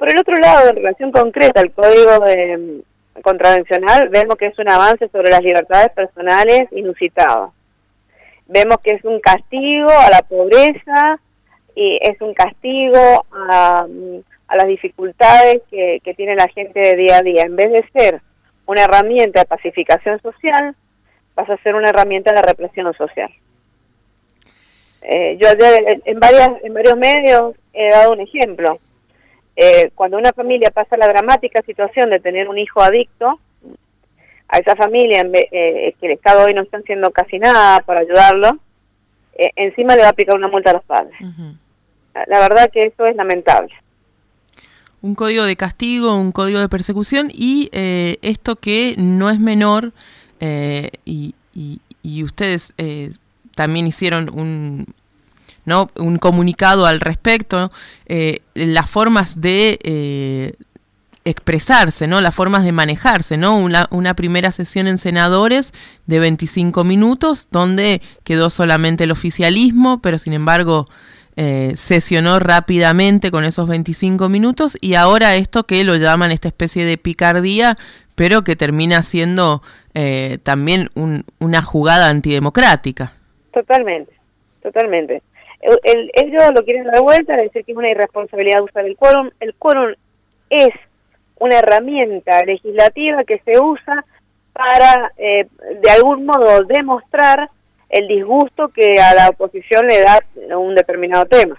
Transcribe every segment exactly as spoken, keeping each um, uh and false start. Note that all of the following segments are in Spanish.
Por el otro lado, en relación concreta al Código de, Contravencional, vemos que es un avance sobre las libertades personales inusitado. Vemos que es un castigo a la pobreza y es un castigo a, a las dificultades que, que tiene la gente de día a día. En vez de ser una herramienta de pacificación social, pasa a ser una herramienta de represión social. Eh, yo ayer en, varias, en varios medios he dado un ejemplo. Eh, cuando una familia pasa la dramática situación de tener un hijo adicto, a esa familia, en vez, eh, que el Estado hoy no está haciendo casi nada para ayudarlo, eh, encima le va a aplicar una multa a los padres. Uh-huh. La, la verdad que eso es lamentable. Un código de castigo, un código de persecución y eh, esto que no es menor, eh, y, y, y ustedes eh, también hicieron un... ¿no? un comunicado al respecto, eh, las formas de eh, expresarse, ¿no? Las formas de manejarse, ¿no? Una, una primera sesión en senadores de veinticinco minutos, donde quedó solamente el oficialismo, pero sin embargo eh, sesionó rápidamente con esos veinticinco minutos, y ahora esto que lo llaman esta especie de picardía, pero que termina siendo eh, también un, una jugada antidemocrática. Totalmente, totalmente. El, el, ellos lo quieren dar vuelta, decir que es una irresponsabilidad usar el quórum. El quórum es una herramienta legislativa que se usa para, eh, de algún modo, demostrar el disgusto que a la oposición le da un determinado tema.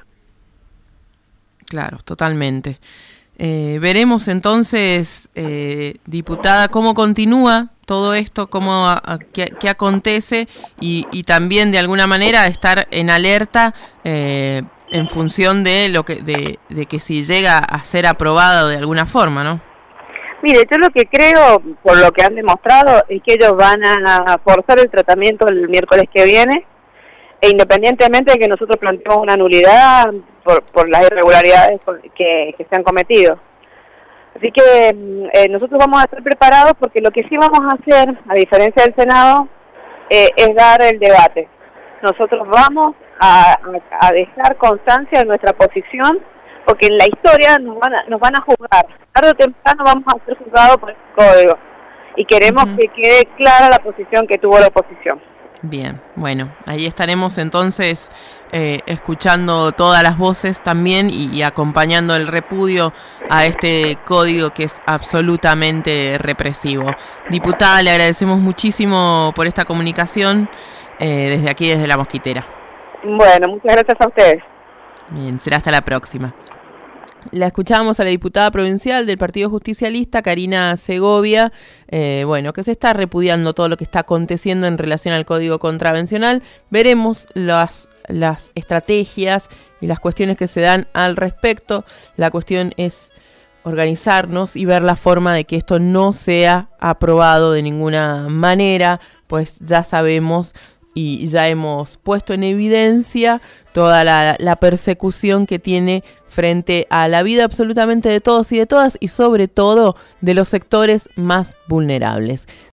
Claro, totalmente. Eh, veremos entonces, eh, diputada, cómo continúa todo esto, cómo a, a, qué, qué acontece y, y también de alguna manera estar en alerta eh, en función de lo que de, de que si llega a ser aprobado de alguna forma, ¿no? Mire, yo lo que creo, por lo que han demostrado, es que ellos van a forzar el tratamiento el miércoles que viene, e independientemente de que nosotros planteemos una nulidad por, por las irregularidades que, que se han cometido. Así que eh, nosotros vamos a estar preparados porque lo que sí vamos a hacer, a diferencia del Senado, eh, es dar el debate. Nosotros vamos a, a, a dejar constancia de nuestra posición, porque en la historia nos van a, nos van a juzgar. Tarde o temprano vamos a ser juzgados por este código. Y queremos uh-huh. que quede clara la posición que tuvo la oposición. Bien, bueno, ahí estaremos entonces eh, escuchando todas las voces también y, y acompañando el repudio a este código que es absolutamente represivo. Diputada, le agradecemos muchísimo por esta comunicación eh, desde aquí, desde La Mosquitera. Bueno, muchas gracias a ustedes. Bien, será hasta la próxima. La escuchábamos a la diputada provincial del Partido Justicialista, Karina Segovia, eh, bueno, que se está repudiando todo lo que está aconteciendo en relación al Código Contravencional. Veremos las, las estrategias y las cuestiones que se dan al respecto. La cuestión es organizarnos y ver la forma de que esto no sea aprobado de ninguna manera, pues ya sabemos y ya hemos puesto en evidencia toda la, la persecución que tiene frente a la vida absolutamente de todos y de todas, y sobre todo de los sectores más vulnerables.